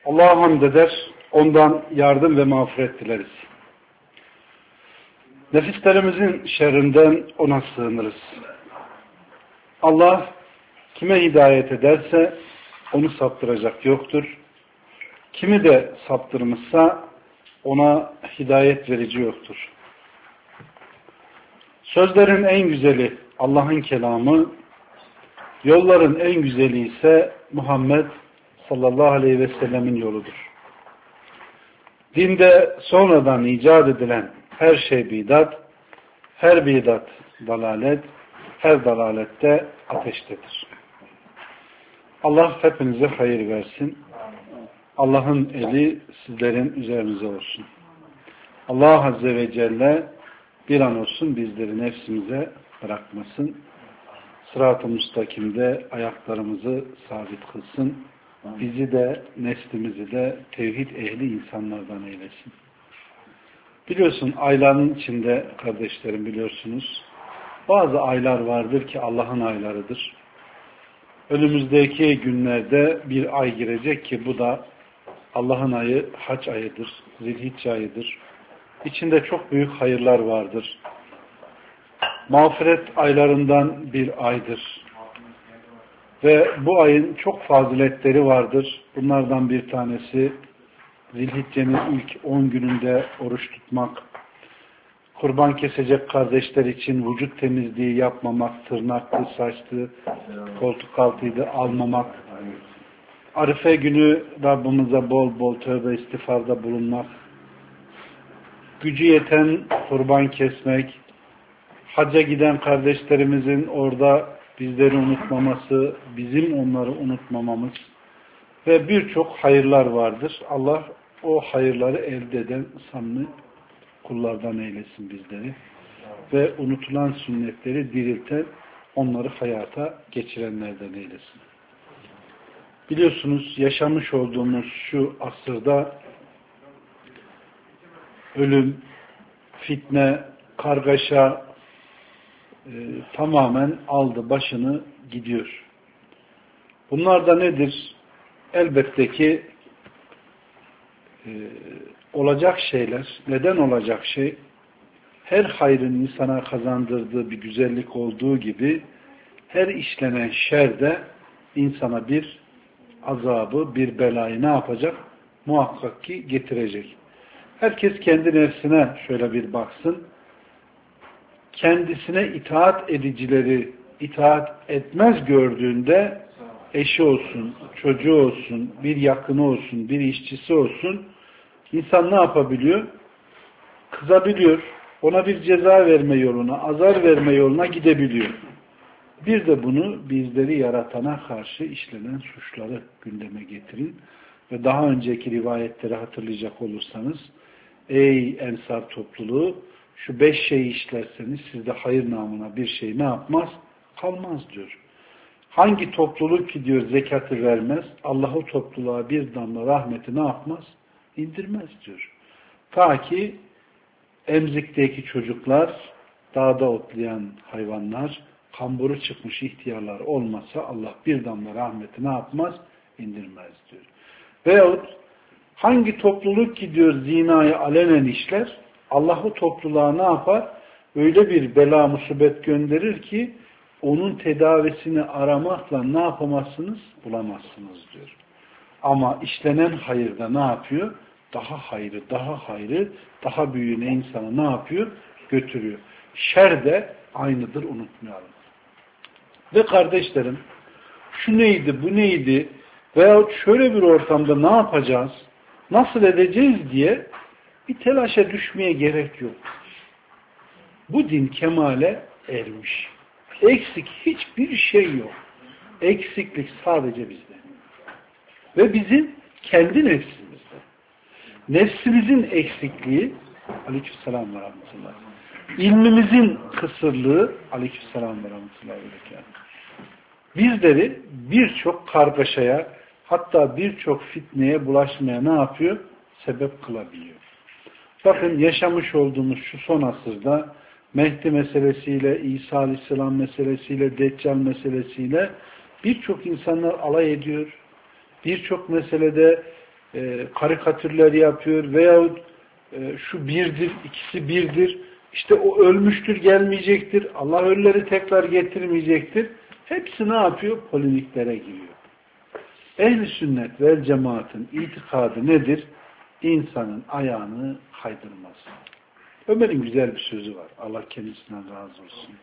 Allah'a hamd eder, ondan yardım ve mağfiret dileriz. Nefislerimizin şerrinden ona sığınırız. Allah kime hidayet ederse onu saptıracak yoktur. Kimi de saptırmışsa ona hidayet verici yoktur. Sözlerin en güzeli Allah'ın kelamı, yolların en güzeli ise Muhammed sallallahu aleyhi ve sellemin yoludur. Dinde sonradan icat edilen her şey bidat, her bidat dalalet, her dalalette ateştedir. Allah hepinize hayır versin. Allah'ın eli sizlerin üzerinize olsun. Allah Azze ve Celle bir an olsun bizleri nefsimize bırakmasın. Sırat-ı müstakimde ayaklarımızı sabit kılsın. Bizi de neslimizi de tevhid ehli insanlardan eylesin. Biliyorsun ayların içinde kardeşlerim biliyorsunuz bazı aylar vardır ki Allah'ın aylarıdır. Önümüzdeki günlerde bir ay girecek ki bu da Allah'ın ayı hac ayıdır, zilhicce ayıdır. İçinde çok büyük hayırlar vardır. Mağfiret aylarından bir aydır. Ve bu ayın çok faziletleri vardır. Bunlardan bir tanesi Zilhicce'nin ilk 10 gününde oruç tutmak, kurban kesecek kardeşler için vücut temizliği yapmamak, tırnaktı, saçtı, koltuk altıydı almamak, Arife günü Rabbimize bol bol tövbe istiğfarda bulunmak, gücü yeten kurban kesmek, hacca giden kardeşlerimizin orada bizleri unutmaması, bizim onları unutmamamız ve birçok hayırlar vardır. Allah o hayırları elde eden samimi kullardan eylesin bizleri ve unutulan sünnetleri dirilten, onları hayata geçirenlerden eylesin. Biliyorsunuz yaşamış olduğumuz şu asırda ölüm, fitne, kargaşa tamamen aldı başını gidiyor. Bunlar da nedir? Elbette ki olacak şeyler. Neden olacak şey? Her hayrın insana kazandırdığı bir güzellik olduğu gibi her işlenen şer de insana bir azabı, bir belayı ne yapacak? Muhakkak ki getirecek. Herkes kendi nefsine şöyle bir baksın. Kendisine itaat edicileri itaat etmez gördüğünde eşi olsun, çocuğu olsun, bir yakını olsun, bir işçisi olsun insan ne yapabiliyor? Kızabiliyor. Ona bir ceza verme yoluna, azar verme yoluna gidebiliyor. Bir de bunu bizleri yaratana karşı işlenen suçları gündeme getirin. Ve daha önceki rivayetleri hatırlayacak olursanız ey Ensar topluluğu şu 5 şeyi işlerseniz sizde hayır namına bir şey ne yapmaz? Kalmaz diyor. Hangi topluluk ki diyor zekatı vermez, Allah o topluluğa bir damla rahmeti ne yapmaz? İndirmez diyor. Ta ki emzikteki çocuklar, dağda otlayan hayvanlar, kamburu çıkmış ihtiyarlar olmasa Allah bir damla rahmeti ne yapmaz? İndirmez diyor. Veyahut hangi topluluk ki diyor zinayı alenen işler, Allah o topluluğa ne yapar? Öyle bir bela musibet gönderir ki onun tedavisini aramakla ne yapamazsınız? Bulamazsınız diyor. Ama işlenen hayırda ne yapıyor? Daha hayrı, daha hayrı, daha büyüğüne insanı ne yapıyor? Götürüyor. Şer de aynıdır, unutmayalım. Ve kardeşlerim, şu neydi, bu neydi veyahut şöyle bir ortamda ne yapacağız, nasıl edeceğiz diye bir telaşa düşmeye gerek yok. Bu din kemale ermiş. Eksik hiçbir şey yok. Eksiklik sadece bizde. Ve bizim kendi nefsimizde. Nefsimizin eksikliği aleykümselam ve rahmetullah. İlmimizin kısırlığı aleykümselam ve rahmetullah. Bizleri birçok kargaşaya hatta birçok fitneye bulaşmaya ne yapıyor? Sebep kılabiliyor. Bakın yaşamış olduğumuz şu son asırda Mehdi meselesiyle, İsa Aleyhisselam meselesiyle, Deccal meselesiyle birçok insanlar alay ediyor. Birçok meselede karikatürler yapıyor veyahut şu birdir, ikisi birdir, işte o ölmüştür, gelmeyecektir, Allah ölüleri tekrar getirmeyecektir. Hepsi ne yapıyor? Polemiklere giriyor. Ehl-i sünnet vel cemaatın itikadı nedir? İnsanın ayağını kaydırmaz. Ömer'in güzel bir sözü var. Allah kendisinden razı olsun.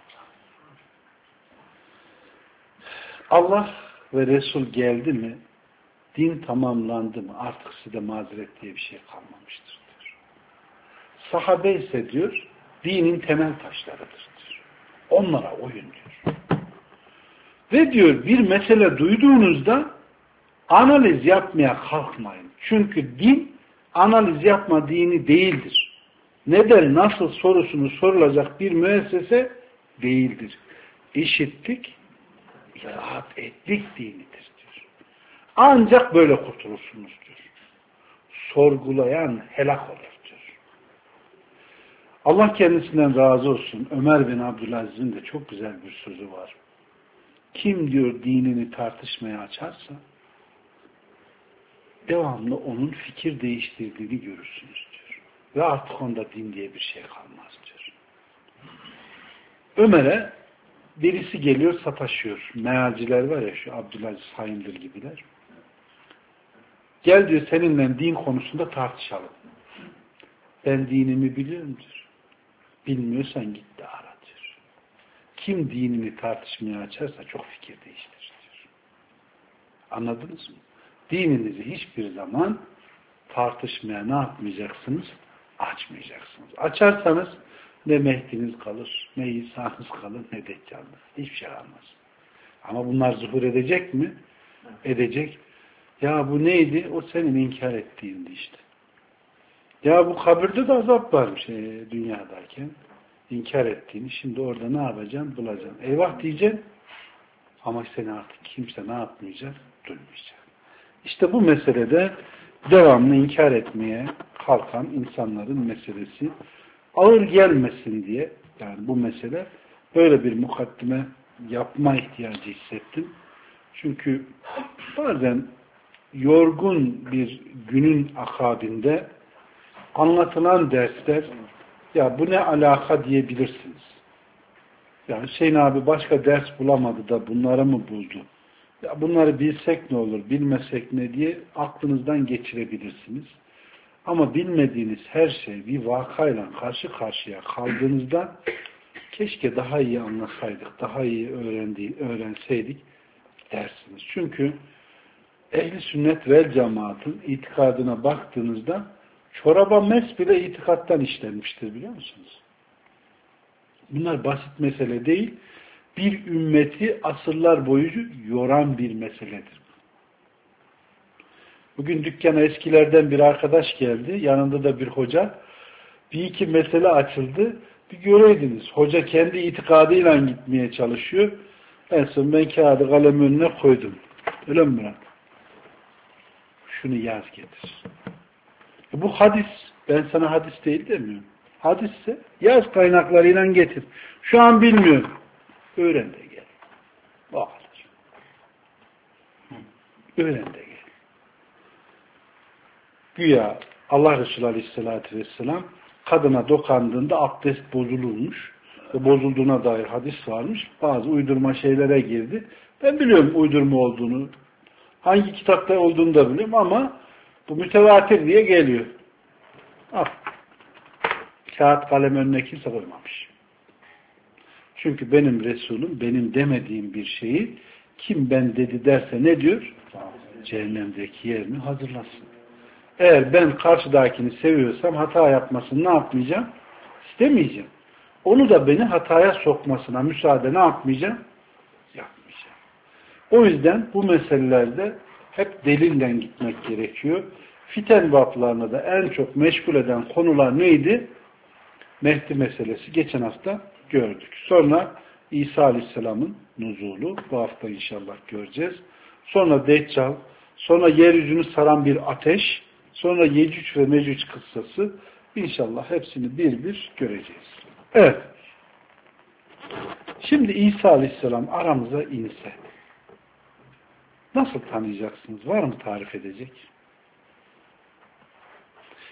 Allah ve Resul geldi mi, din tamamlandı mı, artık size mazeret diye bir şey kalmamıştır diyor. Sahabe ise diyor, dinin temel taşlarıdır diyor. Onlara oyun diyor. Ve diyor, bir mesele duyduğunuzda analiz yapmaya kalkmayın. Çünkü din analiz yapma dini değildir. Neden, nasıl sorusunu sorulacak bir müessese değildir. İşittik, itaat ettik dinidir diyor. Ancak böyle kurtulursunuz diyor. Sorgulayan helak olur diyor. Allah kendisinden razı olsun. Ömer bin Abdülaziz'in de çok güzel bir sözü var. Kim diyor dinini tartışmaya açarsa devamlı onun fikir değiştirdiğini görürsünüz diyor. Ve artık onda din diye bir şey kalmaz diyor. Ömer'e birisi geliyor sataşıyor. Mealciler var ya, şu Abdülaziz Hayındır gibiler. Gel diyor, seninle din konusunda tartışalım. Ben dinimi biliyorum diyor. Bilmiyorsan git de ara diyor. Kim dinini tartışmaya açarsa çok fikir değiştirir diyor. Anladınız mı? Dininizi hiçbir zaman tartışmaya ne yapmayacaksınız? Açmayacaksınız. Açarsanız ne Mehdi'niz kalır, ne İsa'nız kalır, ne Deccal'ınız. Hiçbir şey kalmaz. Ama bunlar zuhur edecek mi? Edecek. Ya bu neydi? O senin inkar ettiğindi işte. Ya bu kabirde de azap varmış dünyadayken. İnkar ettiğini. Şimdi orada ne yapacaksın? Bulacaksın. Eyvah diyeceksin. Ama seni artık kimse ne yapmayacak? Duymayacak. İşte bu meselede devamlı inkar etmeye kalkan insanların meselesi ağır gelmesin diye, yani bu mesele böyle bir mukaddime yapma ihtiyacı hissettim. Çünkü bazen yorgun bir günün akabinde anlatılan dersler, ya bu ne alaka diyebilirsiniz. Yani Hüseyin abi başka ders bulamadı da bunları mı buldu? Ya bunları bilsek ne olur, bilmesek ne diye aklınızdan geçirebilirsiniz. Ama bilmediğiniz her şey bir vakayla karşı karşıya kaldığınızda keşke daha iyi anlasaydık, daha iyi öğrenseydik dersiniz. Çünkü ehli sünnet vel cemaatın itikadına baktığınızda çoraba mes bile itikattan işlenmiştir, biliyor musunuz? Bunlar basit mesele değil. Bir ümmeti asırlar boyu yoran bir meseledir. Bugün dükkana eskilerden bir arkadaş geldi. Yanında da bir hoca. Bir iki mesele açıldı. Bir göreydiniz. Hoca kendi itikadıyla gitmeye çalışıyor. En son ben kağıdı kalem önüne koydum. Öyle mi Murat? Şunu yaz getir. Bu hadis. Ben sana hadis değil demiyorum. Hadisse yaz kaynaklarıyla getir. Şu an bilmiyorum. Öğren de gel. O kadar. Öğren de gel. Güya Allah Resulü Aleyhisselatü Vesselam kadına dokandığında abdest bozulurmuş ve bozulduğuna dair hadis varmış. Bazı uydurma şeylere girdi. Ben biliyorum uydurma olduğunu. Hangi kitapta olduğunu da biliyorum ama bu mütevatir diye geliyor. Al. Kağıt kalem önüne kimse koymamış. Çünkü benim Resulüm benim demediğim bir şeyi kim ben dedi derse ne diyor? Cehennemdeki yerini hazırlasın. Eğer ben karşıdakini seviyorsam hata yapmasını ne yapmayacağım? İstemeyeceğim. Onu da beni hataya sokmasına müsaade ne yapmayacağım? Yapmayacağım. O yüzden bu meselelerde hep delille gitmek gerekiyor. Fiten vaplarını da en çok meşgul eden konular neydi? Mehdi meselesi. Geçen hafta gördük. Sonra İsa Aleyhisselam'ın nuzulu. Bu hafta inşallah göreceğiz. Sonra Deccal. Sonra yeryüzünü saran bir ateş. Sonra Yecüc ve Mecüc kıssası. İnşallah hepsini bir bir göreceğiz. Evet. Şimdi İsa Aleyhisselam aramıza inse nasıl tanıyacaksınız? Var mı tarif edecek?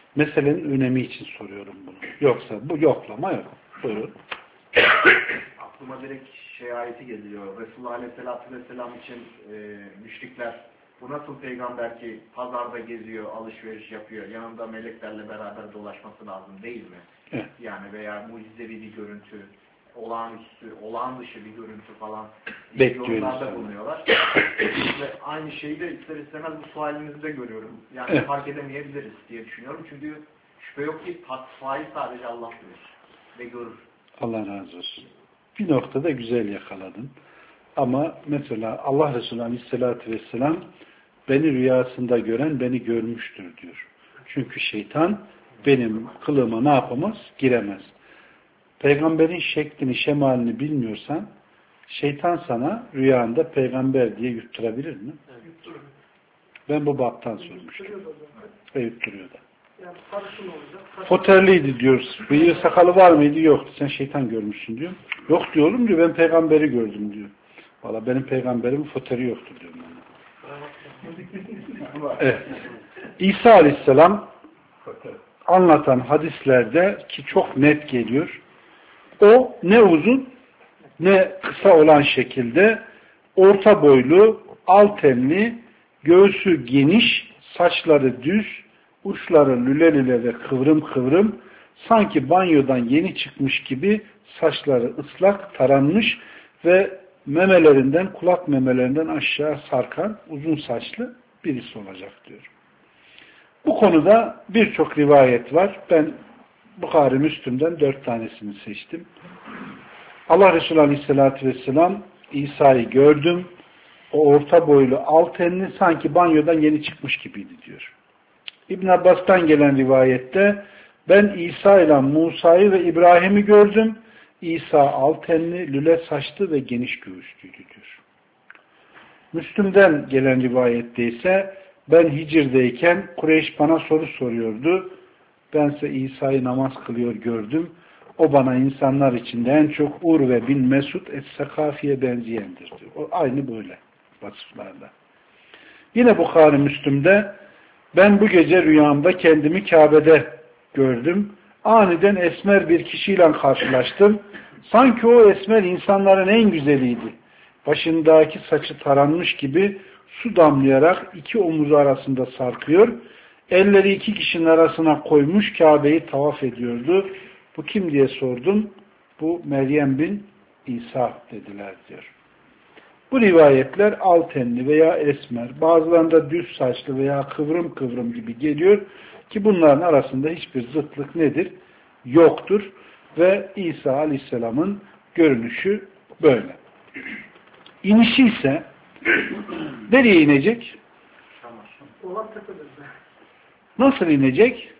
Meselenin önemi için soruyorum bunu. Yoksa bu yoklama yok. Buyurun. Aklıma direkt ayeti geliyor. Resulullah Aleyhisselatü Vesselam için müşrikler bu nasıl peygamber ki pazarda geziyor, alışveriş yapıyor, yanında meleklerle beraber dolaşması lazım değil mi? Evet. Yani veya mucizevi bir görüntü, olağan dışı bir görüntü falan yorumlarda bulunuyorlar. Ve aynı şeyi de ister istemez bu sualinizde görüyorum. Yani evet. fark edemeyebiliriz diye düşünüyorum. Çünkü şüphe yok ki tasfayı sadece Allah bilir ve görür. Allah razı olsun. Bir noktada güzel yakaladın. Ama mesela Allah Resulü Aleyhisselatü Vesselam beni rüyasında gören beni görmüştür diyor. Çünkü şeytan benim kılığıma ne yapamaz? Giremez. Peygamberin şeklini, şemalini bilmiyorsan şeytan sana rüyanda peygamber diye yutturabilir mi? Evet. Ben bu baptan sormuştum. Ve yutturuyor da. Yani Foterliydi diyoruz. Bıyığı sakalı var mıydı? Yoktu. Sen şeytan görmüşsün diyor. Yok diyor oğlum diyor. Ben peygamberi gördüm diyor. Valla benim peygamberimin foteri yoktur diyor. Evet. İsa Aleyhisselam anlatan hadislerde ki çok net geliyor. O ne uzun ne kısa olan şekilde orta boylu, al tenli, göğsü geniş, saçları düz, uçları lüle lüle ve kıvrım kıvrım, sanki banyodan yeni çıkmış gibi saçları ıslak, taranmış ve memelerinden, kulak memelerinden aşağı sarkan uzun saçlı birisi olacak diyor. Bu konuda birçok rivayet var. Ben Bukhari Müslim'den 4 tanesini seçtim. Allah Resulü Aleyhisselatü Vesselam İsa'yı gördüm. O orta boylu, al tenli, sanki banyodan yeni çıkmış gibiydi diyor. İbn Abbas'tan gelen rivayette ben İsa ile Musa'yı ve İbrahim'i gördüm. İsa al tenli, lüle saçlı ve geniş göğüslüydü diyor. Müslüm'den gelen rivayette ise ben Hicr'deyken Kureyş bana soru soruyordu. Bense İsa'yı namaz kılıyor gördüm. O bana insanlar içinde en çok Urve bin Mesud Es-Sekafi'ye benzeyendir diyor. O aynı böyle vasıflarla. Yine Bukhari Müslüm'de ben bu gece rüyamda kendimi Kabe'de gördüm. Aniden esmer bir kişiyle karşılaştım. Sanki o esmer insanların en güzeliydi. Başındaki saçı taranmış gibi su damlayarak iki omuzu arasında sarkıyor. Elleri iki kişinin arasına koymuş Kabe'yi tavaf ediyordu. Bu kim diye sordum. Bu Meryem bin İsa dediler diyor. Bu rivayetler al tenli veya esmer, bazılarında düz saçlı veya kıvrım kıvrım gibi geliyor ki bunların arasında hiçbir zıtlık nedir? Yoktur. Ve İsa Aleyhisselam'ın görünüşü böyle. İnişi ise nereye inecek? Nasıl inecek?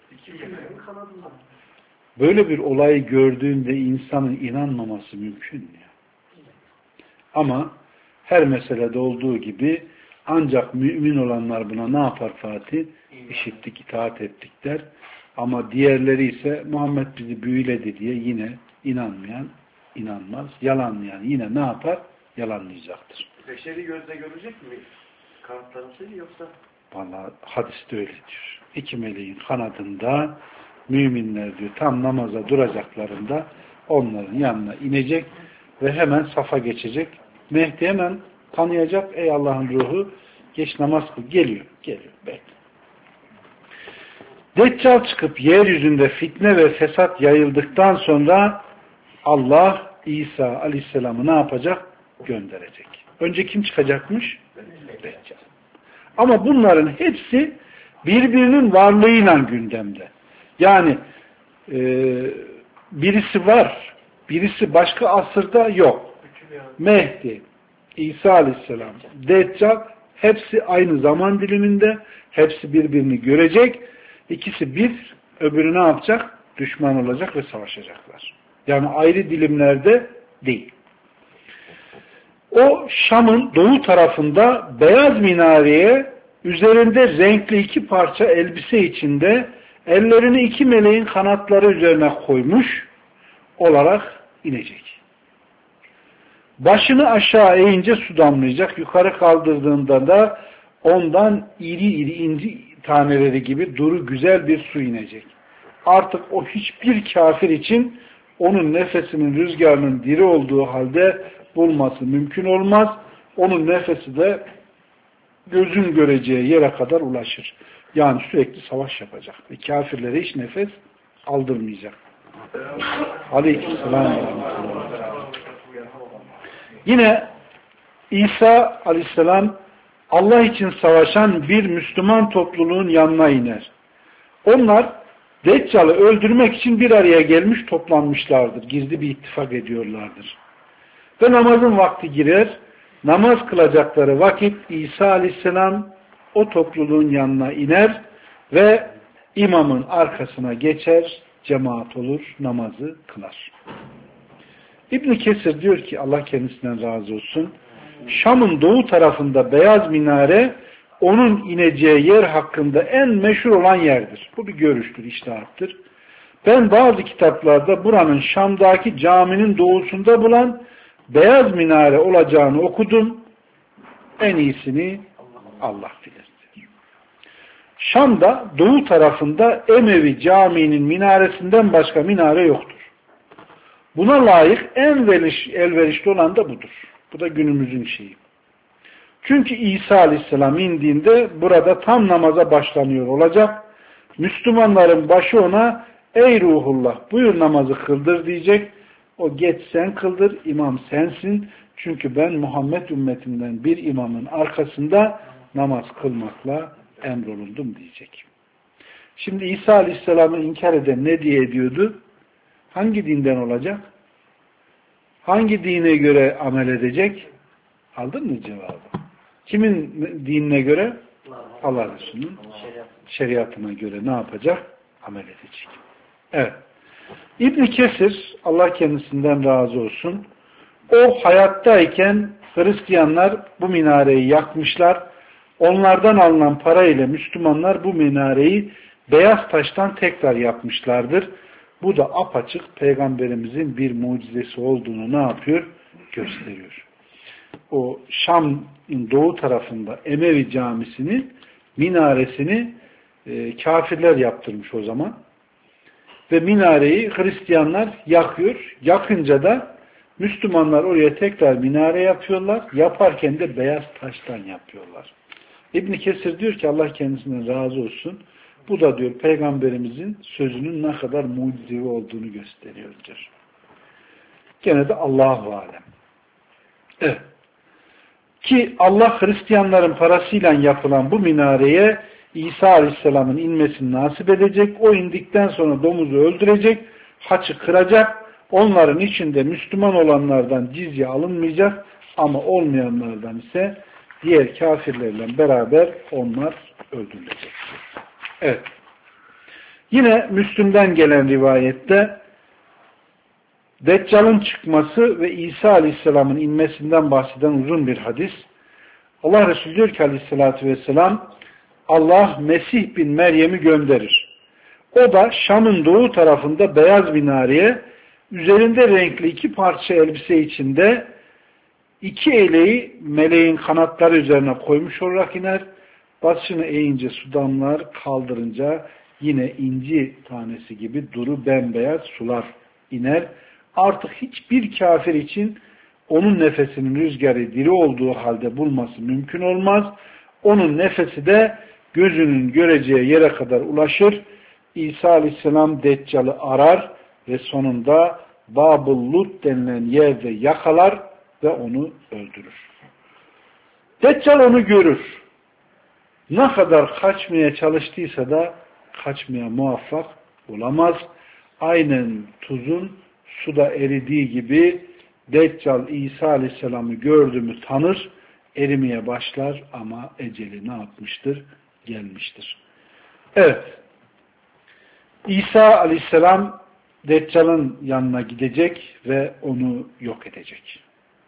Böyle bir olayı gördüğünde insanın inanmaması mümkün mü? Ama her meselede olduğu gibi ancak mümin olanlar buna ne yapar Fatih? İşittik, itaat ettik der. Ama diğerleri ise Muhammed bizi büyüledi diye yine inanmayan inanmaz. Yalanlayan yine ne yapar? Yalanlayacaktır. Beşeri gözle görecek mi? Kanıtlanışı yoksa? Vallahi hadiste öyle diyor. İki meleğin kanadında müminler diyor tam namaza duracaklarında onların yanına inecek ve hemen safa geçecek. Mehdi hemen tanıyacak. Ey Allah'ın ruhu geç namaz kıl. Geliyor. Bekle. Deccal çıkıp yeryüzünde fitne ve fesat yayıldıktan sonra Allah İsa Aleyhisselam'ı ne yapacak? Gönderecek. Önce kim çıkacakmış? Deccal. Ama bunların hepsi birbirinin varlığıyla gündemde. Yani birisi var, birisi başka asırda yok. Mehdi, İsa Aleyhisselam, Deccal hepsi aynı zaman diliminde, hepsi birbirini görecek. İkisi bir, öbürü ne yapacak? Düşman olacak ve savaşacaklar. Yani ayrı dilimlerde değil. O Şam'ın doğu tarafında beyaz minareye üzerinde renkli iki parça elbise içinde ellerini iki meleğin kanatları üzerine koymuş olarak inecek. Başını aşağı eğince su damlayacak. Yukarı kaldırdığında da ondan iri iri inci taneleri gibi duru güzel bir su inecek. Artık o hiçbir kafir için onun nefesinin rüzgarının diri olduğu halde bulması mümkün olmaz. Onun nefesi de gözün göreceği yere kadar ulaşır. Yani sürekli savaş yapacak. Ve kafirlere hiç nefes aldırmayacak. Aleykümselam. Yine İsa aleyhisselam Allah için savaşan bir Müslüman topluluğun yanına iner. Onlar Deccal'ı öldürmek için bir araya gelmiş toplanmışlardır. Gizli bir ittifak ediyorlardır. Ve namazın vakti girer. Namaz kılacakları vakit İsa aleyhisselam o topluluğun yanına iner ve imamın arkasına geçer, cemaat olur, namazı kılar. İbn-i Kesir diyor ki Allah kendisinden razı olsun, Şam'ın doğu tarafında beyaz minare onun ineceği yer hakkında en meşhur olan yerdir. Bu bir görüştür, içtihattır. Ben bazı kitaplarda buranın Şam'daki caminin doğusunda bulan beyaz minare olacağını okudum. En iyisini Allah bilir. Şam'da doğu tarafında Emevi caminin minaresinden başka minare yoktur. Buna layık en elverişli olan da budur. Bu da günümüzün şeyi. Çünkü İsa Aleyhisselam indiğinde burada tam namaza başlanıyor olacak. Müslümanların başı ona ey ruhullah buyur namazı kıldır diyecek. O geç sen kıldır, imam sensin. Çünkü ben Muhammed ümmetinden bir imamın arkasında namaz kılmakla emrolundum diyecek. Şimdi İsa Aleyhisselam'ı inkar eden ne diye ediyordu? Hangi dinden olacak? Hangi dine göre amel edecek? Aldın mı cevabı? Kimin dinine göre? Allah Resulü'nün şeriatına göre ne yapacak? Amel edecek. Evet. İbn-i Kesir, Allah kendisinden razı olsun, o hayattayken Hristiyanlar bu minareyi yakmışlar. Onlardan alınan para ile Müslümanlar bu minareyi beyaz taştan tekrar yapmışlardır. Bu da apaçık Peygamberimizin bir mucizesi olduğunu ne yapıyor? Gösteriyor. O Şam'ın doğu tarafında Emevi camisinin minaresini kafirler yaptırmış o zaman. Ve minareyi Hristiyanlar yakıyor. Yakınca da Müslümanlar oraya tekrar minare yapıyorlar. Yaparken de beyaz taştan yapıyorlar. İbn-i Kesir diyor ki Allah kendisinden razı olsun. Bu da diyor Peygamberimizin sözünün ne kadar mucizevi olduğunu gösteriyordur. Gene de Allahu alem. Evet. Ki Allah Hristiyanların parasıyla yapılan bu minareye İsa Aleyhisselam'ın inmesini nasip edecek. O indikten sonra domuzu öldürecek, haçı kıracak. Onların içinde Müslüman olanlardan cizye alınmayacak ama olmayanlardan ise diğer kafirlerle beraber onlar öldürülecek. Evet. Yine Müslüm'den gelen rivayette Deccal'ın çıkması ve İsa Aleyhisselam'ın inmesinden bahseden uzun bir hadis. Allah Resulü diyor ki Aleyhisselatü Vesselam Allah Mesih bin Meryem'i gönderir. O da Şam'ın doğu tarafında beyaz minareye üzerinde renkli iki parça elbise içinde iki eleği meleğin kanatları üzerine koymuş olarak iner. Başını eğince su damlar, kaldırınca yine inci tanesi gibi duru bembeyaz sular iner. Artık hiçbir kafir için onun nefesinin rüzgarı diri olduğu halde bulması mümkün olmaz. Onun nefesi de gözünün göreceği yere kadar ulaşır. İsa Aleyhisselam Deccal'ı arar ve sonunda Bab-ı Lut denilen yerde yakalar ve onu öldürür. Deccal onu görür. Ne kadar kaçmaya çalıştıysa da kaçmaya muvaffak olamaz. Aynen tuzun suda eridiği gibi Deccal İsa Aleyhisselam'ı gördü mü tanır, erimeye başlar ama eceli ne yapmıştır? Gelmiştir. Evet. İsa Aleyhisselam Deccal'ın yanına gidecek ve onu yok edecek.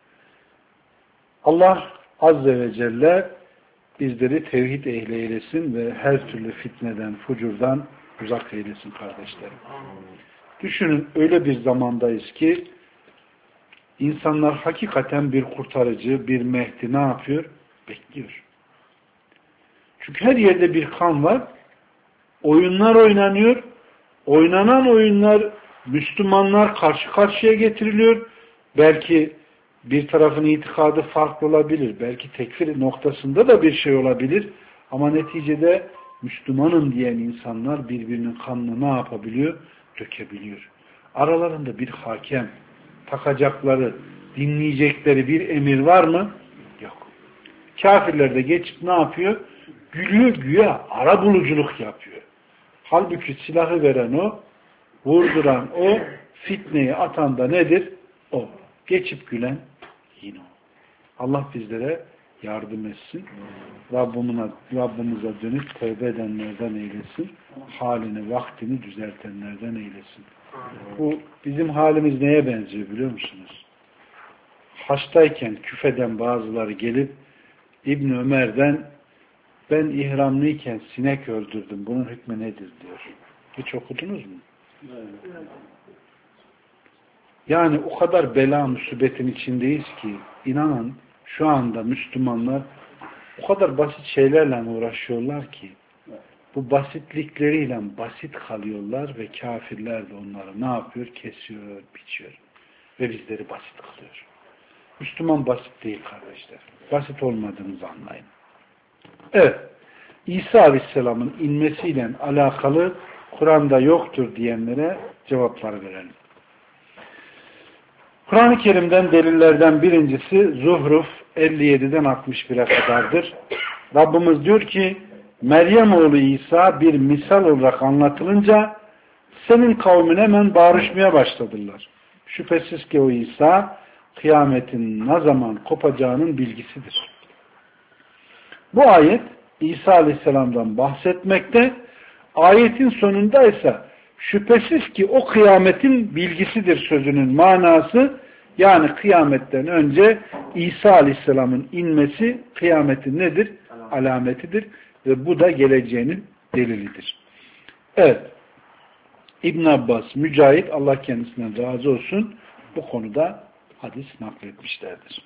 Allah Azze ve Celle bizleri tevhid ehli eylesin ve her türlü fitneden, fucurdan uzak eylesin kardeşlerim. Düşünün öyle bir zamandayız ki insanlar hakikaten bir kurtarıcı, bir Mehdi ne yapıyor? Bekliyor. Çünkü her yerde bir kan var. Oyunlar oynanıyor. Oynanan oyunlar Müslümanlar karşı karşıya getiriliyor. Belki bir tarafın itikadı farklı olabilir. Belki tekfir noktasında da bir şey olabilir. Ama neticede Müslümanım diyen insanlar birbirinin kanını ne yapabiliyor? Dökebiliyor. Aralarında bir hakem, takacakları, dinleyecekleri bir emir var mı? Yok. Kafirler de geçip ne yapıyor? Gülüyor güya, arabuluculuk yapıyor. Halbuki silahı veren o, vurduran o, fitneyi atan da nedir? O. Geçip gülen yine o. Allah bizlere yardım etsin. Rabbimize dönüp tövbe edenlerden eylesin. Halini, vaktini düzeltenlerden eylesin. Bu bizim halimiz neye benziyor biliyor musunuz? Haçtayken küfeden bazıları gelip İbn Ömer'den ben ihramlıyken sinek öldürdüm. Bunun hükmü nedir diyor. Hiç okudunuz mu? Yani o kadar bela musibetin içindeyiz ki inanın şu anda Müslümanlar o kadar basit şeylerle uğraşıyorlar ki bu basitlikleriyle basit kalıyorlar ve kafirler de onları ne yapıyor? Kesiyor, biçiyor. Ve bizleri basit kılıyor. Müslüman basit değil kardeşler. Basit olmadığınızı anlayın. Evet. İsa Aleyhisselam'ın inmesiyle alakalı Kur'an'da yoktur diyenlere cevaplar verelim. Kur'an-ı Kerim'den delillerden birincisi Zuhruf 57'den 61'e kadardır. Rabbimiz diyor ki Meryem oğlu İsa bir misal olarak anlatılınca senin kavmin hemen bağırışmaya başladılar. Şüphesiz ki o İsa kıyametin ne zaman kopacağının bilgisidir. Bu ayet İsa Aleyhisselam'dan bahsetmekte. Ayetin sonunda ise şüphesiz ki o kıyametin bilgisidir sözünün manası, yani kıyametten önce İsa Aleyhisselam'ın inmesi kıyametin nedir? Alametidir ve bu da geleceğinin delilidir. Evet. İbn Abbas, Mücahit, Allah kendisinden razı olsun, bu konuda hadis nakletmişlerdir.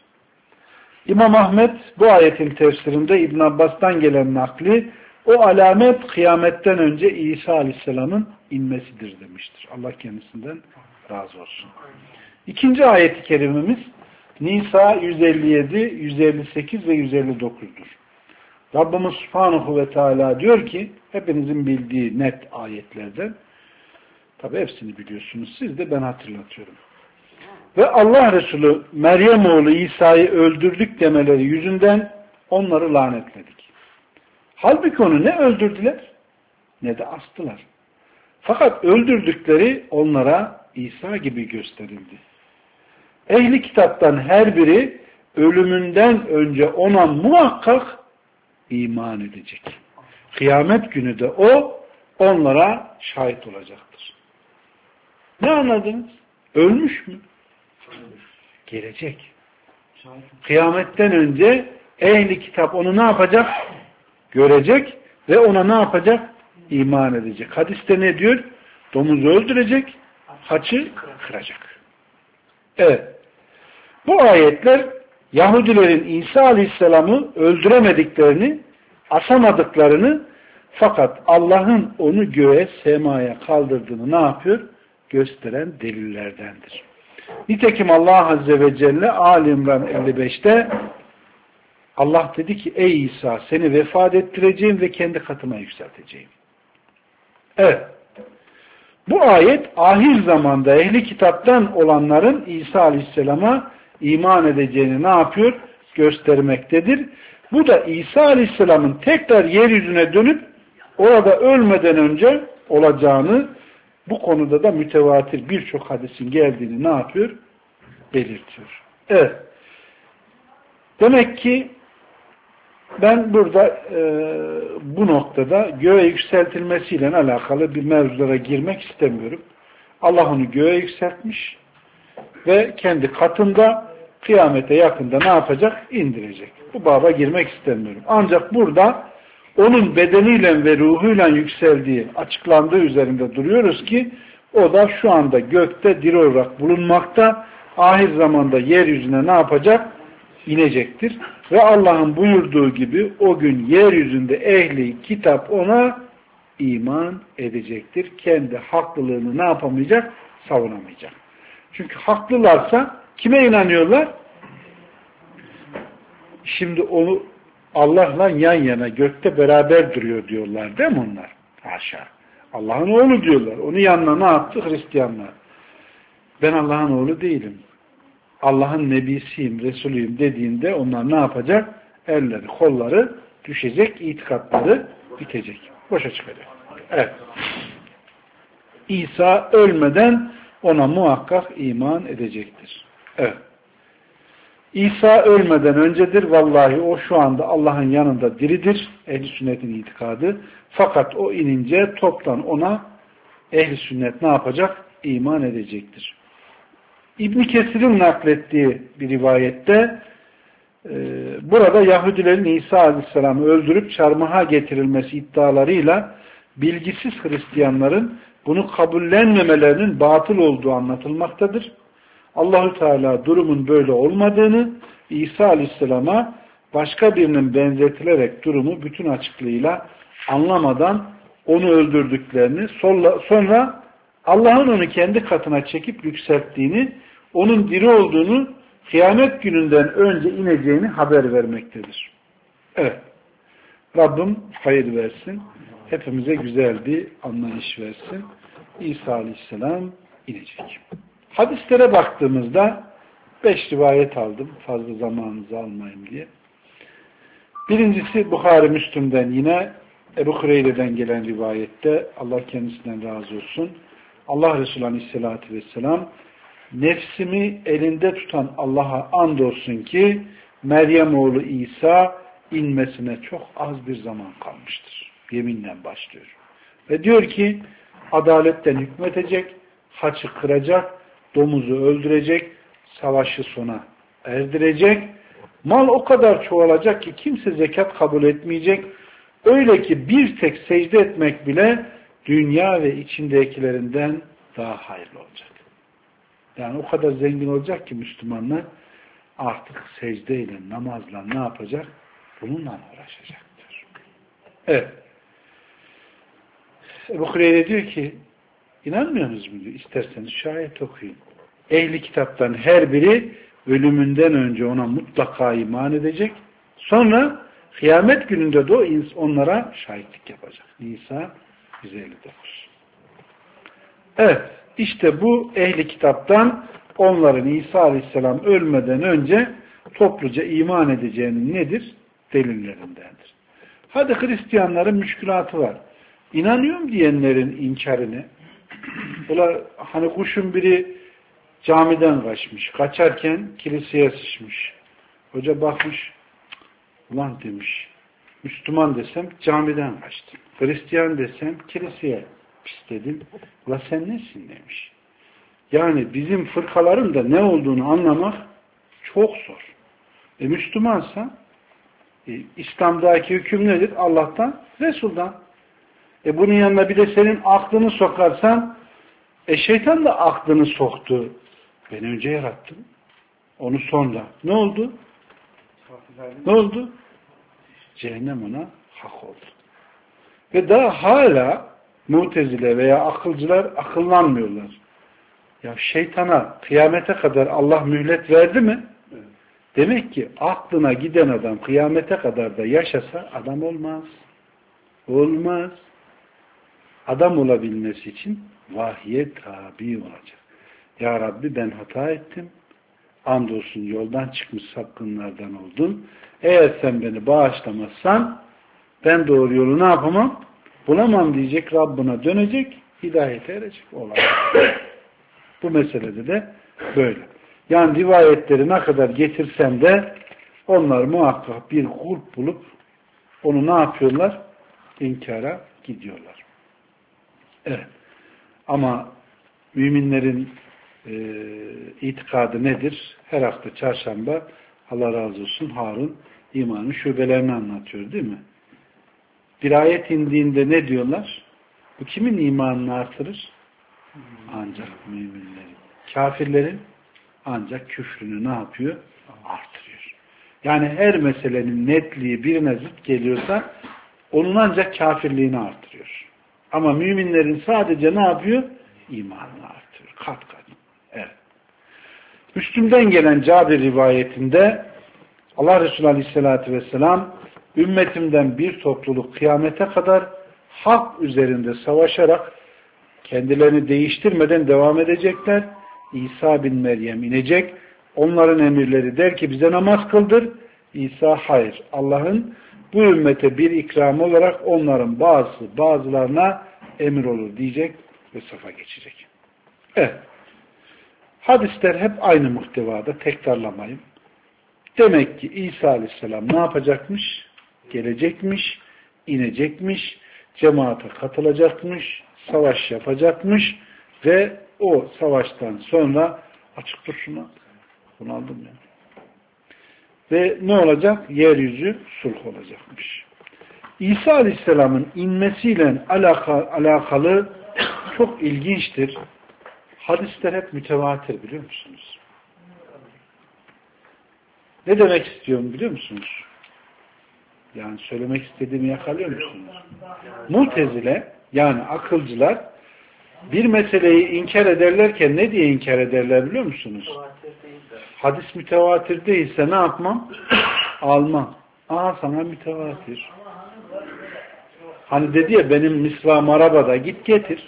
İmam Ahmet bu ayetin tefsirinde İbn Abbas'tan gelen nakli o alamet kıyametten önce İsa Aleyhisselam'ın inmesidir demiştir. Allah kendisinden razı olsun. İkinci ayet-i kerimemiz Nisa 157, 158 ve 159'dur. Rabbimiz Subhanahu ve Teala diyor ki hepinizin bildiği net ayetlerden, tabi hepsini biliyorsunuz siz de, ben hatırlatıyorum. Ve Allah Resulü Meryem oğlu İsa'yı öldürdük demeleri yüzünden onları lanetledik. Halbuki onu ne öldürdüler ne de astılar. Fakat öldürdükleri onlara İsa gibi gösterildi. Ehli kitaptan her biri ölümünden önce ona muhakkak iman edecek. Kıyamet günü de o onlara şahit olacaktır. Ne anladınız? Ölmüş mü? Gelecek. Kıyametten önce ehli kitap onu ne yapacak? Görecek ve ona ne yapacak? İman edecek. Hadiste ne diyor? Domuzu öldürecek, haçı kıracak. Evet. Bu ayetler Yahudilerin İsa Aleyhisselam'ı öldüremediklerini, asamadıklarını, fakat Allah'ın onu göğe, semaya kaldırdığını ne yapıyor? Gösteren delillerdendir. Nitekim Allah Azze ve Celle Ali İmran 55'te Allah dedi ki ey İsa seni vefat ettireceğim ve kendi katıma yükselteceğim. Evet. Bu ayet ahir zamanda ehli kitaptan olanların İsa Aleyhisselam'a iman edeceğini ne yapıyor? Göstermektedir. Bu da İsa Aleyhisselam'ın tekrar yeryüzüne dönüp orada ölmeden önce olacağını, bu konuda da mütevatir birçok hadisin geldiğini ne yapıyor? Belirtiyor. Evet. Demek ki ben burada bu noktada göğe yükseltilmesiyle alakalı bir mevzulara girmek istemiyorum. Allah onu göğe yükseltmiş ve kendi katında kıyamete yakında ne yapacak? İndirecek. Bu baba girmek istemiyorum. Ancak burada onun bedeniyle ve ruhuyla yükseldiği açıklandığı üzerinde duruyoruz ki o da şu anda gökte diri olarak bulunmakta. Ahir zamanda yeryüzüne ne yapacak? inecektir. Ve Allah'ın buyurduğu gibi o gün yeryüzünde ehli kitap ona iman edecektir. Kendi haklılığını ne yapamayacak? Savunamayacak. Çünkü haklılarsa kime inanıyorlar? Şimdi onu Allah'la yan yana gökte beraber duruyor diyorlar değil mi onlar? Haşa. Allah'ın oğlu diyorlar. Onu yanına ne yaptı? Hristiyanlar. Ben Allah'ın oğlu değilim. Allah'ın nebisiyim, Resulüyüm dediğinde onlar ne yapacak? Elleri, kolları düşecek, itikatları bitecek. Boşa çıkacak. Evet. İsa ölmeden ona muhakkak iman edecektir. Evet. İsa ölmeden öncedir. Vallahi o şu anda Allah'ın yanında diridir. Ehl-i sünnetin itikadı. Fakat o inince toptan ona ehl-i sünnet ne yapacak? İman edecektir. İbn Kesir'in naklettiği bir rivayette burada Yahudilerin İsa Aleyhisselam'ı öldürüp çarmıha getirilmesi iddialarıyla bilgisiz Hristiyanların bunu kabullenmemelerinin batıl olduğu anlatılmaktadır. Allahü Teala durumun böyle olmadığını, İsa Aleyhisselam'a başka birinin benzetilerek durumu bütün açıklığıyla anlamadan onu öldürdüklerini, sonra Allah'ın onu kendi katına çekip yükselttiğini, onun diri olduğunu, kıyamet gününden önce ineceğini haber vermektedir. Evet. Rabbim hayır versin. Hepimize güzel bir anlayış versin. İsa Aleyhisselam inecek. Hadislere baktığımızda 5 rivayet aldım. Fazla zamanınızı almayayım diye. Birincisi Bukhari Müslüm'den yine Ebu Hureyre'den gelen rivayette, Allah kendisinden razı olsun, Allah Resulü Aleyhisselatü Vesselam, nefsimi elinde tutan Allah'a andolsun ki Meryem oğlu İsa inmesine çok az bir zaman kalmıştır. Yeminle başlıyor. Ve diyor ki adaletten hükmetecek, haçı kıracak, domuzu öldürecek, savaşı sona erdirecek, mal o kadar çoğalacak ki kimse zekat kabul etmeyecek. Öyle ki bir tek secde etmek bile dünya ve içindekilerinden daha hayırlı olacak. Yani o kadar zengin olacak ki Müslümanlar artık secdeyle, namazla ne yapacak? Bununla uğraşacaktır. Evet. Ebu Hureyre diyor ki inanmıyorsunuz mu diyor. İsterseniz şayet okuyun. Ehli kitaptan her biri ölümünden önce ona mutlaka iman edecek. Sonra kıyamet gününde de o onlara şahitlik yapacak. Nisa 159. Evet. İşte bu ehli kitaptan onların İsa Aleyhisselam ölmeden önce topluca iman edeceğinin nedir? Delillerindendir. Hadi Hristiyanların müşkülatı var. İnanıyorum diyenlerin inkarını. Ola hani kuşun biri camiden kaçmış. Kaçarken kiliseye sıçmış. Hoca bakmış. Ulan demiş. Müslüman desem camiden kaçtım. Hristiyan desem kiliseye pisledim. Ulan sen nesin demiş. Yani bizim fırkaların da ne olduğunu anlamak çok zor. Müslümansa İslam'daki hüküm nedir? Allah'tan, Resul'dan. Bunun yanına bir de senin aklını sokarsan şeytan da aklını soktu. Ben önce yarattım. Onu sonra. Ne oldu? Ne oldu? Cehennem ona hak oldu. Ve daha hala Mu'tezile veya akılcılar akıllanmıyorlar. Ya şeytana kıyamete kadar Allah mühlet verdi mi? Evet. Demek ki aklına giden adam kıyamete kadar da yaşasa adam olmaz. Olmaz. Adam olabilmesi için vahye tabi olacak. Ya Rabbi ben hata ettim. Andolsun yoldan çıkmış sapkınlardan oldum. Eğer sen beni bağışlamazsan ben doğru yolu ne yapamam? Bulamam diyecek, Rabbine dönecek, hidayete erecek. Bu meselede de böyle. Yani rivayetleri ne kadar getirsem de onlar muhakkak bir grup bulup onu ne yapıyorlar? İnkara gidiyorlar. Evet. Ama müminlerin itikadı nedir? Her hafta çarşamba Allah razı olsun Harun imanın şubelerini anlatıyor değil mi? Bir ayet indiğinde ne diyorlar? Bu kimin imanını artırır? Ancak müminlerin. Kafirlerin ancak küfrünü ne yapıyor? Artırıyor. Yani her meselenin netliği birine zıt geliyorsa onun ancak kafirliğini artırıyor. Ama müminlerin sadece ne yapıyor? İmanını artırıyor. Kat kat. Evet. Müslüm'den gelen Cabir rivayetinde Allah Resulü Aleyhisselatü Vesselam ümmetimden bir topluluk kıyamete kadar hak üzerinde savaşarak kendilerini değiştirmeden devam edecekler. İsa bin Meryem inecek. Onların emirleri der ki bize namaz kıldır. İsa hayır. Allah'ın bu ümmete bir ikramı olarak onların bazılarına emir olur diyecek ve safa geçecek. Evet. Hadisler hep aynı muhtevada, tekrarlamayın. Demek ki İsa Aleyhisselam ne yapacakmış? Gelecekmiş, inecekmiş, cemaate katılacakmış, savaş yapacakmış ve o savaştan sonra açık dur şuna. Bunu aldım ya. Ve ne olacak? Yeryüzü sulh olacakmış. İsa Aleyhisselam'ın inmesiyle alakalı çok ilginçtir. Hadisler hep mütevatir biliyor musunuz? Ne demek istiyorum biliyor musunuz? Yani söylemek istediğimi yakalıyor musunuz? Mutezile yani akılcılar bir meseleyi inkar ederlerken ne diye inkar ederler biliyor musunuz? Hadis mütevatir değilse ne yapmam? Almam. Aa sana mütevatir. Hani dedi ya benim misvağım arabada git getir.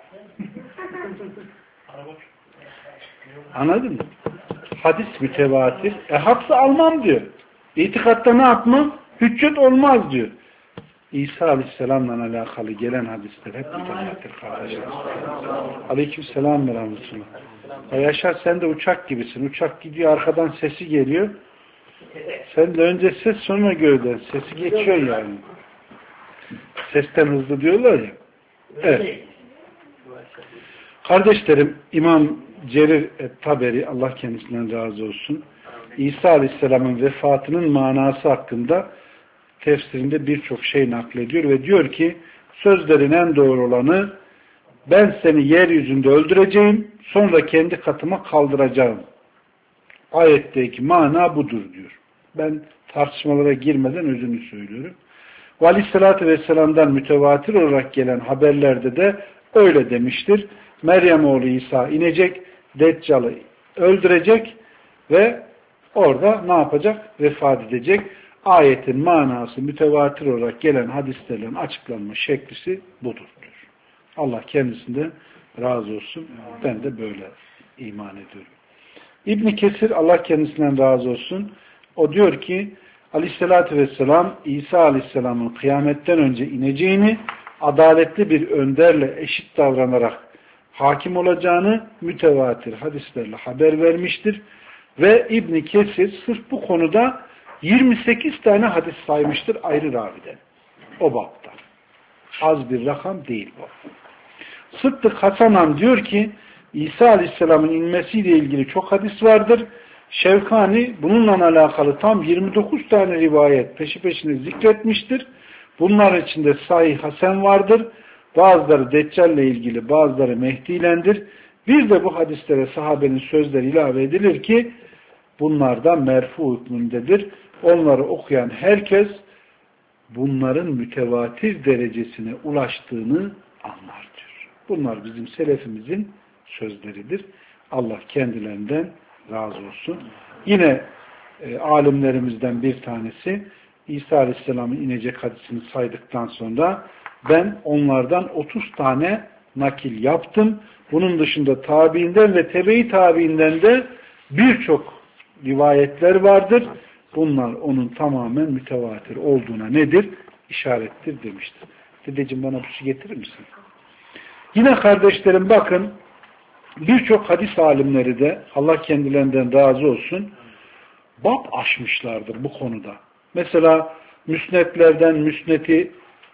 Anladın mı? Hadis mütevatir. Haksa almam diyor. İtikatta ne yapmam? Hüccet olmaz diyor. İsa Aleyhisselam'la alakalı gelen hadisler hep mütevatir kardeşler. Aleykümselam ve rahmetullah. Yaşar sen de uçak gibisin. Uçak gidiyor arkadan sesi geliyor. Sen de önce ses sonra gövden. Sesi geçiyor yani. Sesten hızlı diyorlar ya. Evet. Kardeşlerim İmam Cerir Taberi Allah kendisinden razı olsun. İsa Aleyhisselam'ın vefatının manası hakkında tefsirinde birçok şey naklediyor ve diyor ki sözlerin en doğru olanı ben seni yeryüzünde öldüreceğim sonra kendi katıma kaldıracağım. Ayetteki mana budur diyor. Ben tartışmalara girmeden özünü söylüyorum. Ve Aleyhisselatü Vesselam'dan mütevatir olarak gelen haberlerde de öyle demiştir. Meryem oğlu İsa inecek, Deccal'ı öldürecek ve orada ne yapacak? Vefat edecek. Ayetin manası mütevatir olarak gelen hadislerin açıklanma şeklisi budur diyor. Allah kendisinden razı olsun. Ben de böyle iman ediyorum. İbn Kesir Allah kendisinden razı olsun. O diyor ki Aleyhisselatü Vesselam İsa Aleyhisselam'ın kıyametten önce ineceğini adaletli bir önderle eşit davranarak hakim olacağını mütevatir hadislerle haber vermiştir. Ve İbn Kesir sırf bu konuda 28 tane hadis saymıştır ayrı raviden. O bapta. Az bir rakam değil bu. Sıddık Hasanan diyor ki İsa Aleyhisselam'ın inmesiyle ilgili çok hadis vardır. Şevkani bununla alakalı tam 29 tane rivayet peşi peşine zikretmiştir. Bunlar içinde Sahih Hasen vardır. Bazıları Deccal ile ilgili, bazıları Mehdi ilendir. Bir de bu hadislere sahabenin sözleri ilave edilir ki bunlardan merfu hükmündedir. Onları okuyan herkes bunların mütevatir derecesine ulaştığını anlar diyor. Bunlar bizim selefimizin sözleridir. Allah kendilerinden razı olsun. Yine alimlerimizden bir tanesi İsa Aleyhisselam'ın inecek hadisini saydıktan sonra ben onlardan 30 tane nakil yaptım. Bunun dışında tabiinden ve tebe-i tabiinden de birçok rivayetler vardır. Bunlar onun tamamen mütevatir olduğuna nedir? İşarettir demiştir. Dedeciğim bana bir şey getirir misin? Yine kardeşlerim bakın birçok hadis alimleri de Allah kendilerinden razı olsun bab aşmışlardır bu konuda. Mesela müsnetlerden müsneti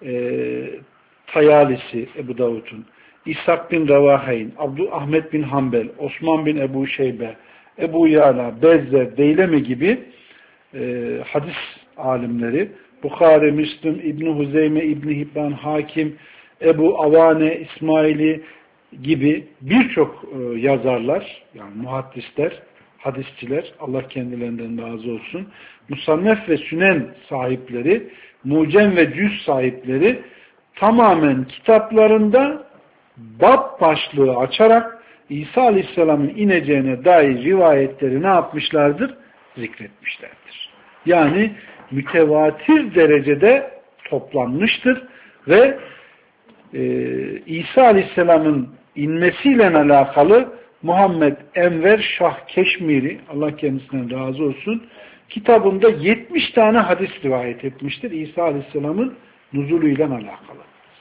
Tayalisi Ebu Davud'un, İshak bin Revaheyn, Ahmet bin Hanbel, Osman bin Ebu Şeybe, Ebu Yala, Bezzer, Deylemi gibi hadis alimleri, Bukhari, Müslim, İbn Huzeyme, İbn Hibban, Hakim, Ebu Avane, İsmaili gibi birçok yazarlar, yani muhaddisler, hadisçiler, Allah kendilerinden razı olsun, Musannef ve Sünen sahipleri, Mucem ve Cüz sahipleri tamamen kitaplarında bab başlığı açarak İsa Aleyhisselam'ın ineceğine dair rivayetleri ne yapmışlardır? Zikretmişlerdir. Yani mütevatir derecede toplanmıştır ve İsa Aleyhisselam'ın inmesiyle alakalı Muhammed Enver Şah Keşmiri, Allah kendisinden razı olsun, kitabında 70 tane hadis rivayet etmiştir İsa Aleyhisselam'ın nuzuluyla alakalı.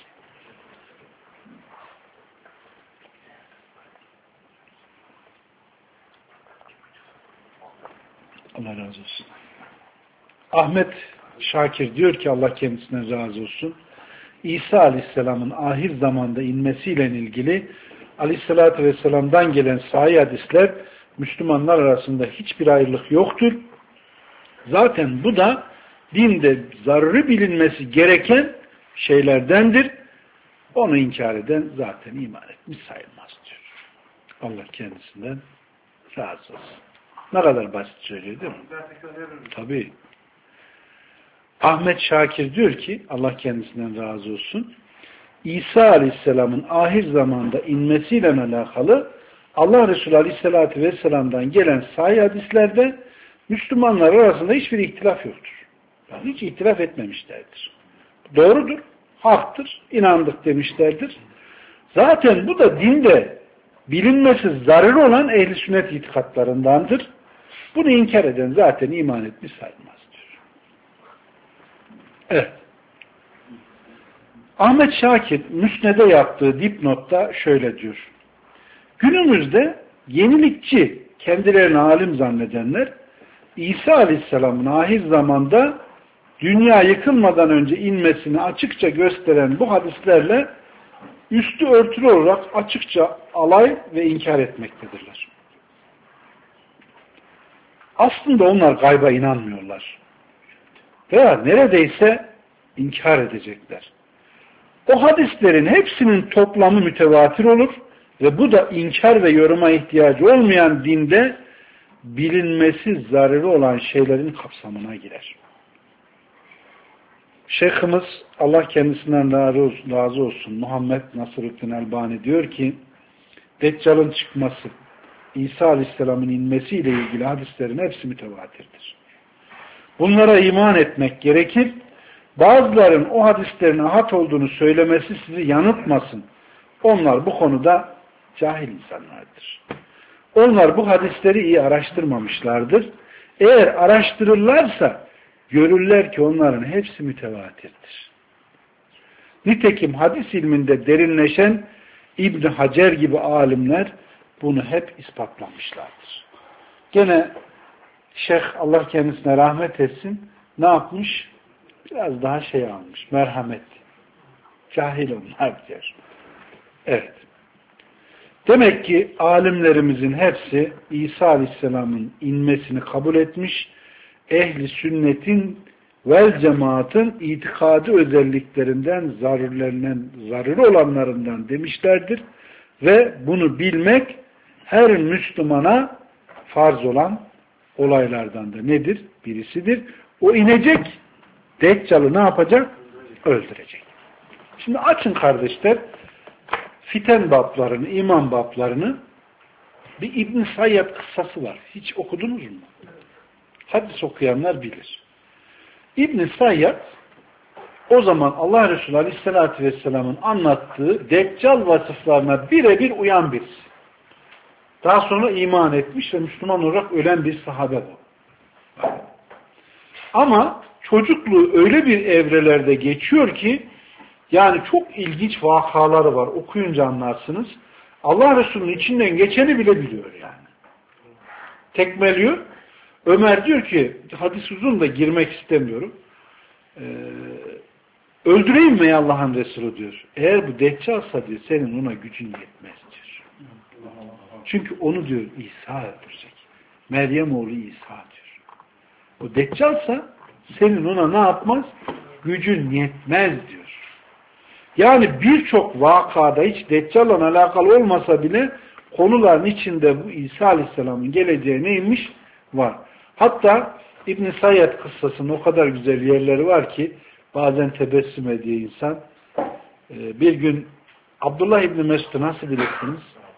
Allah razı olsun. Ahmet Şakir diyor ki Allah kendisinden razı olsun, İsa Aleyhisselam'ın ahir zamanda inmesiyle ilgili Aleyhisselatü Vesselam'dan gelen sahih hadisler Müslümanlar arasında hiçbir ayrılık yoktur. Zaten bu da dinde zararı bilinmesi gereken şeylerdendir. Onu inkar eden zaten iman etmiş sayılmaz diyor. Allah kendisinden razı olsun. Ne kadar basit söylüyor değil mi? Tabii. Ahmet Şakir diyor ki Allah kendisinden razı olsun, İsa Aleyhisselam'ın ahir zamanda inmesiyle alakalı Allah Resulü Aleyhisselatü Vesselam'dan gelen sahih hadislerde Müslümanlar arasında hiçbir ihtilaf yoktur. Yani hiç ihtilaf etmemişlerdir. Doğrudur, haktır, inandık demişlerdir. Zaten bu da dinde bilinmesi zararı olan ehl-i sünnet itikatlarındandır. Bunu inkar eden zaten iman etmiş sayılmaz diyor. Evet. Ahmet Şakir Müsned'e yaptığı dipnotta şöyle diyor. Günümüzde yenilikçi, kendilerini alim zannedenler İsa Aleyhisselam'ın ahir zamanda dünya yıkılmadan önce inmesini açıkça gösteren bu hadislerle üstü örtülü olarak açıkça alay ve inkar etmektedirler. Aslında onlar gayba inanmıyorlar. Veya neredeyse inkar edecekler. O hadislerin hepsinin toplamı mütevatir olur ve bu da inkar ve yoruma ihtiyacı olmayan dinde bilinmesi zararı olan şeylerin kapsamına girer. Şeyhimiz Allah kendisinden razı olsun Muhammed Nasrüddin Elbani diyor ki Deccal'ın çıkması, İsa Aleyhisselam'ın inmesiyle ilgili hadislerin hepsi mütevatirdir. Bunlara iman etmek gerekir. Bazıların o hadislerin ahad olduğunu söylemesi sizi yanıltmasın. Onlar bu konuda cahil insanlardır. Onlar bu hadisleri iyi araştırmamışlardır. Eğer araştırırlarsa görürler ki onların hepsi mütevatirdir. Nitekim hadis ilminde derinleşen İbn Hacer gibi alimler bunu hep ispatlamışlardır. Gene Şeyh Allah kendisine rahmet etsin ne yapmış? Biraz daha şey almış. Merhamet. Cahil onlar diyor. Evet. Demek ki alimlerimizin hepsi İsa Aleyhisselam'ın inmesini kabul etmiş, ehli sünnetin vel cemaatın itikadi özelliklerinden, zararlı olanlarından demişlerdir ve bunu bilmek her Müslümana farz olan olaylardan da nedir? Birisidir. O inecek, Deccal'ı ne yapacak? Öldürecek. Şimdi açın kardeşler, fiten bablarını, iman bablarını, bir İbn Sayyad kıssası var. Hiç okudunuz mu? Hadis okuyanlar bilir. İbn Sayyad o zaman Allah Resulü Aleyhisselatü Vesselam'ın anlattığı Deccal vasıflarına birebir uyan birisi. Daha sonra iman etmiş ve Müslüman olarak ölen bir sahabe bu. Ama çocukluğu öyle bir evrelerde geçiyor ki yani çok ilginç vakaları var. Okuyunca anlarsınız. Allah Resulü'nün içinden geçeni bile biliyor yani. Tekmeliyor. Ömer diyor ki hadis uzun da girmek istemiyorum. Öldüreyim mi Allah'ın Resulü diyor. Eğer bu Deccal'sa diyor senin ona gücün yetmez diyor. Çünkü onu diyor İsa öldürecek. Meryem oğlu İsa diyor. O Deccal'sa senin ona ne yapmaz? Gücün yetmez diyor. Yani birçok vakada hiç Deccal'la alakalı olmasa bile konuların içinde bu İsa Aleyhisselam'ın geleceği neymiş? Var. Hatta İbn-i Sayyad kıssasının o kadar güzel yerleri var ki bazen tebessüm ediyor insan. Bir gün Abdullah İbni Mesud'u nasıl bilirsiniz?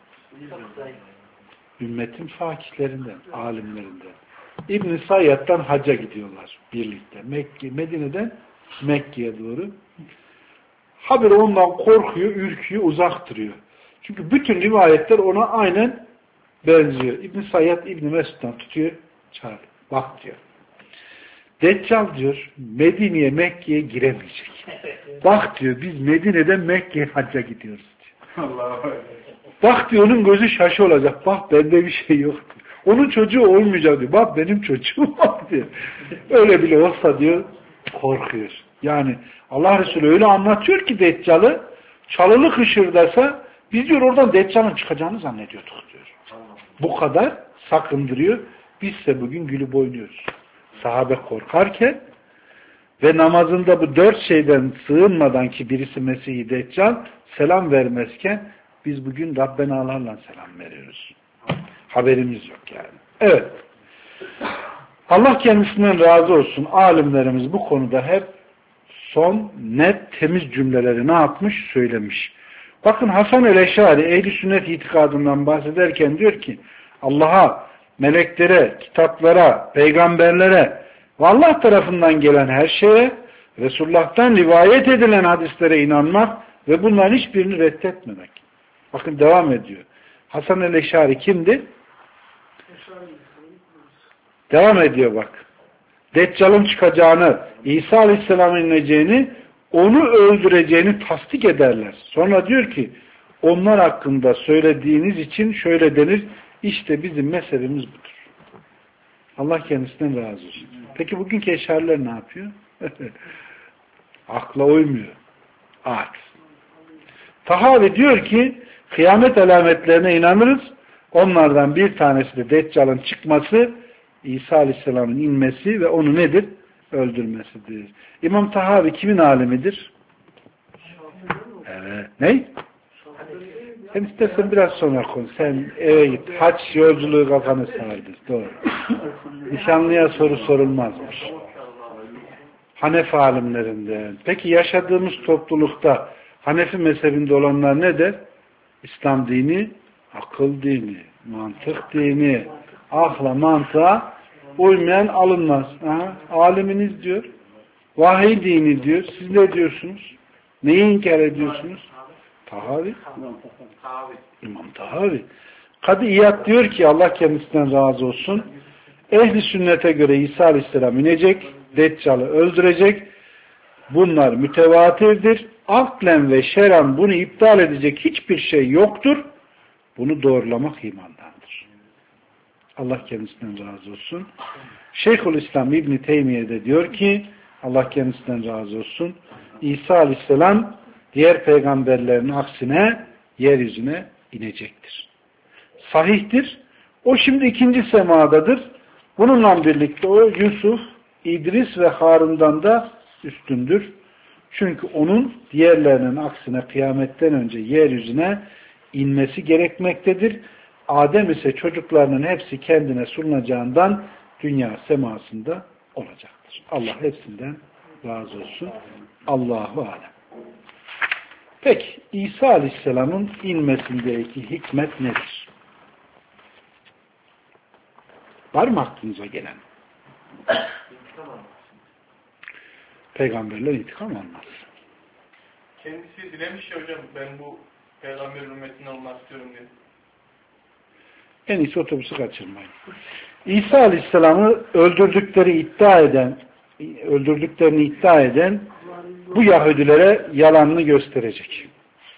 Ümmetin fakihlerinden, alimlerinden. İbn-i Sayyad'dan hacca gidiyorlar birlikte. Medine'den Mekke'ye doğru. Haberi ondan korkuyor, ürküyor, uzak duruyor. Çünkü bütün rivayetler ona aynen benziyor. İbn-i Sayyad İbn-i Mesud'dan tutuyor, çağırıyor. Bak diyor. Deccal diyor, Medine'ye, Mekke'ye giremeyecek. Bak diyor, biz Medine'den Mekke'ye hacca gidiyoruz diyor. Bak diyor, onun gözü şaşı olacak. Bak bende bir şey yok diyor. Onun çocuğu olmayacak diyor. Bak benim çocuğum var diyor. Öyle bile olsa diyor, korkuyor. Yani Allah Resulü öyle anlatıyor ki Deccal'ı, çalılık hışırdasa biz diyor oradan Deccal'ın çıkacağını zannediyorduk diyor. Bu kadar sakındırıyor. Bizse bugün gülüp oynuyoruz. Sahabe korkarken ve namazında bu 4 şeyden sığınmadan ki birisi Mesih-i Deccal selam vermezken biz bugün Rabbenalarla selam veriyoruz. Haberimiz yok yani. Evet. Allah kendisinden razı olsun. Alimlerimiz bu konuda hep son, net, temiz cümleleri ne yapmış? Söylemiş. Bakın Hasan el-Eşari Ehl-i Sünnet itikadından bahsederken diyor ki Allah'a, meleklere, kitaplara, peygamberlere ve Allah tarafından gelen her şeye, Resulullah'tan rivayet edilen hadislere inanmak ve bunların hiçbirini reddetmemek. Bakın devam ediyor. Hasan el-Eşari kimdi? Devam ediyor bak. Deccal'ın çıkacağını, İsa Aleyhisselam'ın ineceğini, onu öldüreceğini tasdik ederler. Sonra diyor ki, onlar hakkında söylediğiniz için şöyle denir, işte bizim mezhebimiz budur. Allah kendisinden razı olsun. Peki bugünkü eşariler ne yapıyor? Akla uymuyor. Aç. Tahavi diyor ki, kıyamet alametlerine inanırız. Onlardan bir tanesi de Deccal'ın çıkması, İsa Aleyhisselam'ın inmesi ve onu nedir? Öldürmesidir. İmam Tahavi kimin alimidir? Evet. Ne? Sen istersen biraz sonra konuş. Sen eve git. Haç yolculuğu kafanı sardır. Doğru. Nişanlıya soru sorulmazmış. Hanefi alimlerinden. Peki yaşadığımız toplulukta Hanefi mezhebinde olanlar ne der? İslam dini, akıl dini, mantık dini, akla, mantığa uymayan alınmaz. Aha, aliminiz diyor. Vahiy dini diyor. Siz ne diyorsunuz? Neyi inkar ediyorsunuz? Tahavi. İmam Tahavi. Kadı İyad diyor ki Allah kendisinden razı olsun. Ehli sünnete göre İsa Aleyhisselam inecek, Deccal'ı öldürecek. Bunlar mütevatirdir. Aklen ve şeran bunu iptal edecek hiçbir şey yoktur. Bunu doğrulamak imandandır. Allah kendisinden razı olsun. Şeyhülislam İbn Teymiye de diyor ki Allah kendisinden razı olsun. İsa Aleyhisselam diğer peygamberlerin aksine yeryüzüne inecektir. Sahihtir. O şimdi 2. semadadır. Bununla birlikte o Yusuf, İdris ve Harun'dan da üstündür. Çünkü onun diğerlerinin aksine kıyametten önce yeryüzüne inmesi gerekmektedir. Adem ise çocuklarının hepsi kendine sunulacağından dünya semasında olacaktır. Allah hepsinden razı olsun. Allahu alem. Peki İsa Aleyhisselam'ın inmesindeki hikmet nedir? Var mı aklınıza gelen? Peygamberler intikam almaz. Kendisi dilemiş ya hocam, ben bu peygamber ümmetine olmak istiyorum diye. En iyisi otobüsü kaçırmayın. İsa Aleyhisselam'ı öldürdüklerini iddia eden bu Yahudilere yalanını gösterecek.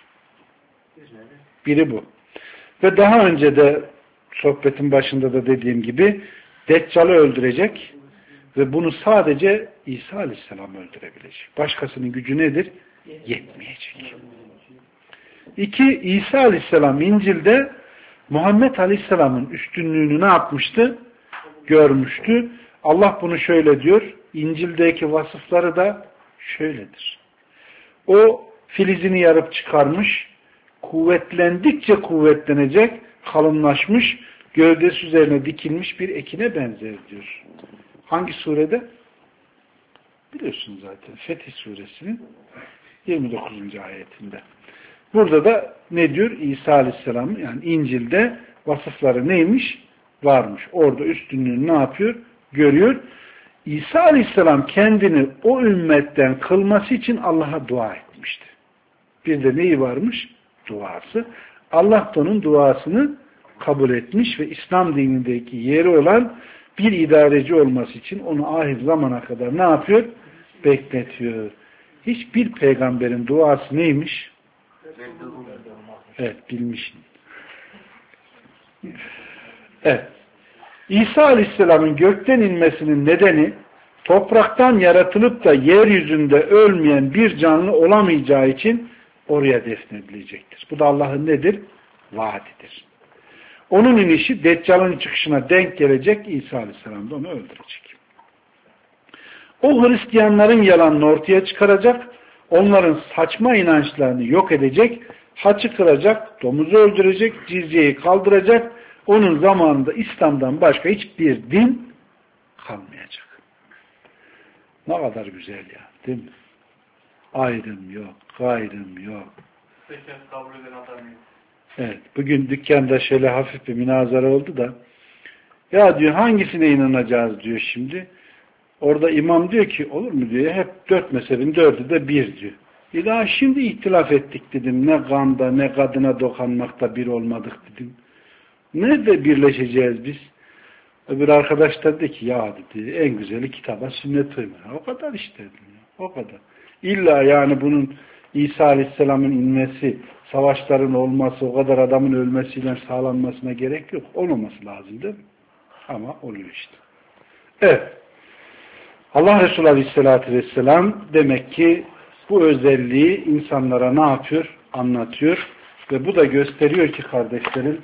Biri bu. Ve daha önce de sohbetin başında da dediğim gibi Deccal'ı öldürecek ve bunu sadece İsa Aleyhisselam öldürebilecek. Başkasının gücü nedir? Yetmeyecek. 2. İsa Aleyhisselam İncil'de Muhammed Aleyhisselam'ın üstünlüğünü ne yapmıştı? Görmüştü. Allah bunu şöyle diyor. İncil'deki vasıfları da şöyledir. O filizini yarıp çıkarmış, kuvvetlendikçe kuvvetlenecek, kalınlaşmış, gövdesi üzerine dikilmiş bir ekine benzer diyor. Hangi surede? Biliyorsunuz zaten. Fetih suresinin 29. ayetinde. Burada da ne diyor? İsa Aleyhisselam, yani İncil'de vasıfları neymiş? Varmış. Orada üstünlüğünü ne yapıyor? Görüyor. İsa Aleyhisselam kendini o ümmetten kılması için Allah'a dua etmişti. Bir de neyi varmış? Duası. Allah da onun duasını kabul etmiş ve İslam dinindeki yeri olan bir idareci olması için onu ahir zamana kadar ne yapıyor? Bekletiyor. Hiçbir peygamberin duası neymiş? Evet, bilmişim. Evet. İsa Aleyhisselam'ın gökten inmesinin nedeni topraktan yaratılıp da yeryüzünde ölmeyen bir canlı olamayacağı için oraya defnedilecektir. Bu da Allah'ın nedir? Vaadidir. Onun inişi Deccal'ın çıkışına denk gelecek, İsa Aleyhisselam da onu öldürecek. O Hristiyanların yalanını ortaya çıkaracak, onların saçma inançlarını yok edecek, haçı kıracak, domuzu öldürecek, cizyeyi kaldıracak, onun zamanında İslam'dan başka hiçbir din kalmayacak. Ne kadar güzel ya, değil mi? Ayrım yok, gayrım yok. Evet, bugün dükkanda şöyle hafif bir münazara oldu da, ya diyor hangisine inanacağız diyor şimdi. Orada imam diyor ki, olur mu diyor, hep 4 mezhebin 4'ü de 1 diyor. Daha şimdi ihtilaf ettik dedim. Ne ganda ne kadına dokanmakta bir olmadık dedim. Nerede birleşeceğiz biz? Öbür arkadaş da dedi ki, ya dedi, en güzeli kitaba sünnet uyma. O kadar işte dedim. O kadar. İlla yani bunun İsa Aleyhisselam'ın inmesi, savaşların olması, o kadar adamın ölmesiyle sağlanmasına gerek yok. Olmaması lazım değil mi? Ama oluyor işte. Evet. Allah Resulü Aleyhisselatü Vesselam demek ki bu özelliği insanlara ne yapıyor? Anlatıyor. Ve bu da gösteriyor ki kardeşlerim,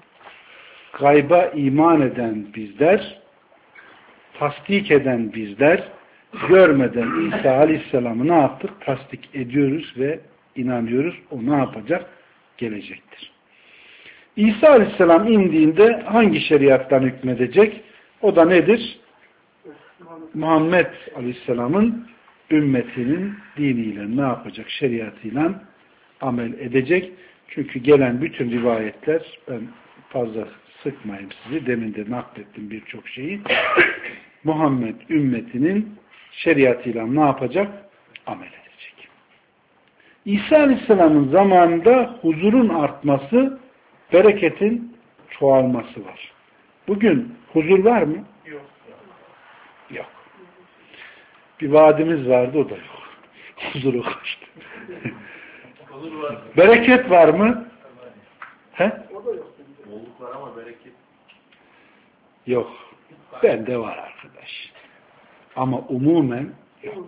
gayba iman eden bizler, tasdik eden bizler, görmeden İsa Aleyhisselam'ı ne yaptık? Tasdik ediyoruz ve inanıyoruz. O ne yapacak? Gelecektir. İsa Aleyhisselam indiğinde hangi şeriattan hükmedecek? O da nedir? Muhammed Aleyhisselam'ın ümmetinin diniyle ne yapacak? Şeriatıyla amel edecek. Çünkü gelen bütün rivayetler, ben fazla sıkmayayım sizi, demin de naklettim birçok şeyi. Muhammed ümmetinin şeriatıyla ne yapacak? Amel edecek. İsa Aleyhisselam'ın zamanında huzurun artması, bereketin çoğalması var. Bugün huzur var mı? Yok. Yok. Bir vaadimiz vardı, o da yok. Huzuru kaçtı. Huzur var. Bereket var mı? He? O da yok. Bolluk var ama bereket. Yok. Bende var arkadaş. Ama umumen yok.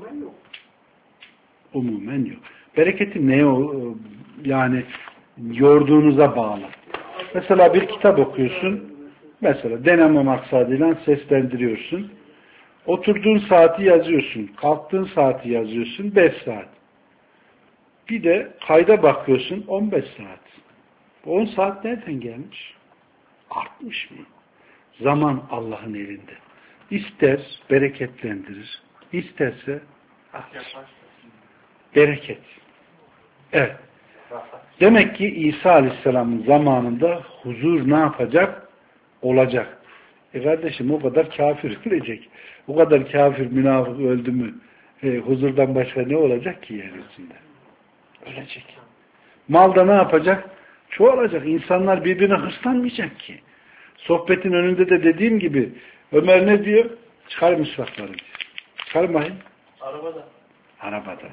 Umumen yok. Bereketin neye yani yorduğunuza bağlı. Mesela bir kitap okuyorsun. Mesela deneme maksadıyla seslendiriyorsun. Oturduğun saati yazıyorsun. Kalktığın saati yazıyorsun. 5 saat. Bir de kayda bakıyorsun. 15 saat. 10 saat nereden gelmiş? Artmış mı? Zaman Allah'ın elinde. İster bereketlendirir. İsterse alır. Bereket. Evet. Demek ki İsa Aleyhisselam'ın zamanında huzur ne yapacak? Olacak. Kardeşim, o kadar kafir ölecek. O kadar kafir münafık öldü mü huzurdan başka ne olacak ki yeryüzünde? Ölecek. Malda ne yapacak? Çoğalacak. İnsanlar birbirine hırslanmayacak ki. Sohbetin önünde de dediğim gibi Ömer ne diyor? Çıkar misvakları diyor. Çıkarmayın. Arabada. Arabada.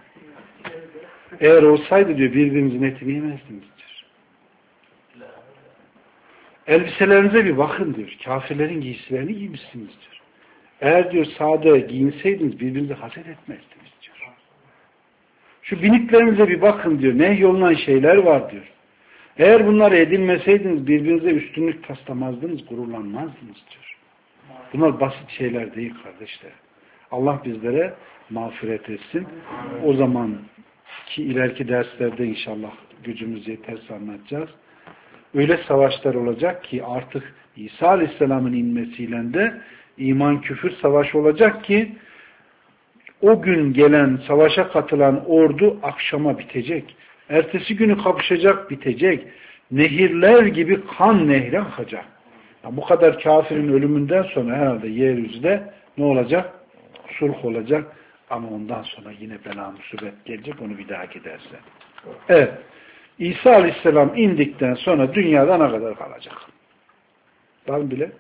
Eğer olsaydı diyor birbirinizin etini yemezdiniz diyor. Elbiselerinize bir bakın diyor. Kafirlerin giysilerini giymişsiniz diyor. Eğer diyor sade giyinseydiniz birbirinize haset etmezdiniz diyor. Şu biniklerinize bir bakın diyor. Nehyolunan şeyler var diyor. Eğer bunları edinmeseydiniz birbirinize üstünlük taslamazdınız, gururlanmazdınız diyor. Bunlar basit şeyler değil kardeşler. Allah bizlere mağfiret etsin. O zaman ki ileriki derslerde inşallah gücümüz yeterse anlatacağız. öyle savaşlar olacak ki artık İsa Aleyhisselam'ın inmesiyle de iman küfür savaşı olacak ki o gün gelen savaşa katılan ordu akşama bitecek. Ertesi günü kapışacak, bitecek. Nehirler gibi kan nehri akacak. Ya bu kadar kafirin ölümünden sonra herhalde yeryüzünde ne olacak? Sulh olacak. Ama ondan sonra yine bela musibet gelecek. Onu bir daha giderse. Evet. İsa Aleyhisselam indikten sonra dünyada ne kadar kalacak? Var mı bile?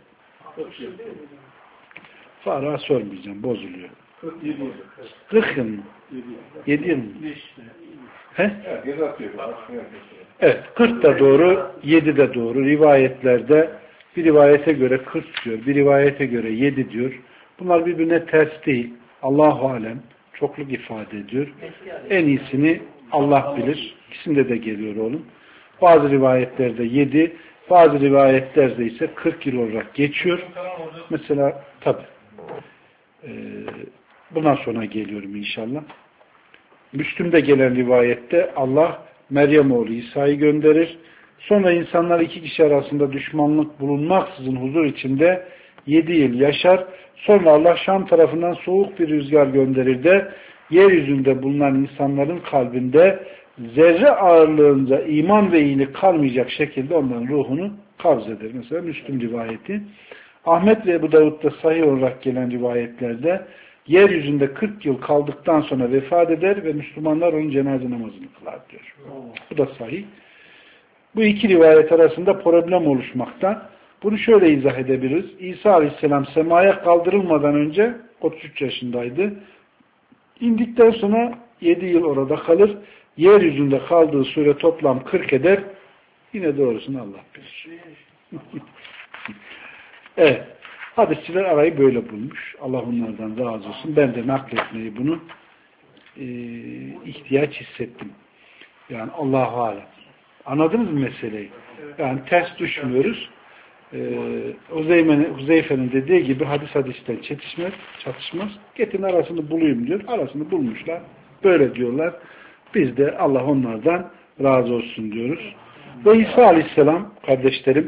Faruk'a sormayacağım. Bozuluyor. 40 yıl mı? 7 yıl mı? He? Evet. 40 da doğru, 7 de doğru. Rivayetlerde bir rivayete göre 40 diyor, bir rivayete göre 7 diyor. Bunlar birbirine ters değil. Allahu alem çokluk ifade ediyor. En iyisini Allah bilir. İkisinde de geliyor oğlum. Bazı rivayetlerde 7, bazı rivayetlerde ise 40 yıl olarak geçiyor. Mesela tabi bundan sonra geliyorum inşallah. Müslüm'de gelen rivayette Allah Meryem oğlu İsa'yı gönderir. Sonra insanlar iki kişi arasında düşmanlık bulunmaksızın huzur içinde 7 yıl yaşar. Sonra Allah Şam tarafından soğuk bir rüzgar gönderir de yeryüzünde bulunan insanların kalbinde zerre ağırlığında iman ve iyilik kalmayacak şekilde onların ruhunu kabz eder. Mesela Müslüm rivayeti. Ahmet ve Ebu Davud'da sahih olarak gelen rivayetlerde yeryüzünde 40 yıl kaldıktan sonra vefat eder ve Müslümanlar onun cenaze namazını kılar diyor. Bu da sahih. Bu iki rivayet arasında problem oluşmakta. Bunu şöyle izah edebiliriz. İsa Aleyhisselam semaya kaldırılmadan önce 33 yaşındaydı. İndikten sonra 7 yıl orada kalır. Yeryüzünde kaldığı süre toplam 40 eder. Yine doğrusunu Allah bilir. Evet. Hadisçiler arayı böyle bulmuş. Allah onlardan razı olsun. Ben de nakletmeyi bunu ihtiyaç hissettim. Yani Allahu alem. Anladınız mı meseleyi? Yani ters düşmüyoruz. Huzeyfe'nin dediği gibi hadisten çatışmaz. Getin arasını bulayım diyor. Arasını bulmuşlar. Böyle diyorlar. Biz de Allah onlardan razı olsun diyoruz. Ve İsa Aleyhisselam kardeşlerim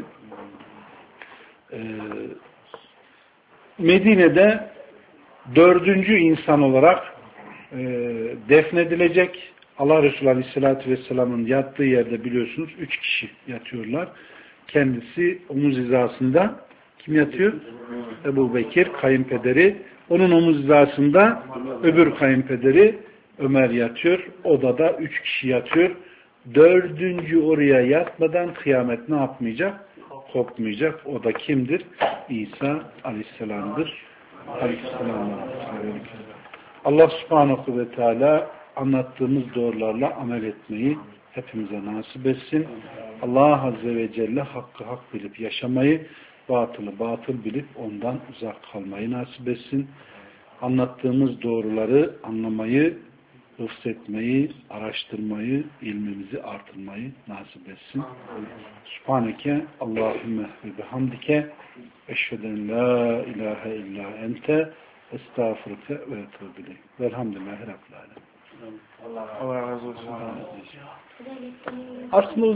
Medine'de 4. insan olarak defnedilecek. Allah Resulü Aleyhisselatü Vesselam'ın yattığı yerde biliyorsunuz 3 kişi yatıyorlar. Kendisi omuz hizasında kim yatıyor? Ebu Bekir kayınpederi. Onun omuz hizasında öbür kayınpederi Ömer yatıyor. Odada 3 kişi yatıyor. 4. oraya yatmadan kıyamet ne yapmayacak? Kopmayacak. O da kimdir? İsa Aleyhisselam'dır. Aleyhisselam. Allah Subhanahu ve Teala anlattığımız doğrularla amel etmeyi hepimize nasip etsin. Allah Azze ve Celle hakkı hak bilip yaşamayı, batılı batıl bilip ondan uzak kalmayı nasip etsin. Anlattığımız doğruları anlamayı, hıfzetmeyi, araştırmayı, ilmimizi artırmayı nasip etsin. Subhaneke Allahümme ve bihamdike eşheden la ilahe illa ente estağfurke ve etûbü velhamdülillahi rabbil âlemin. Allah razı olsun. Aslında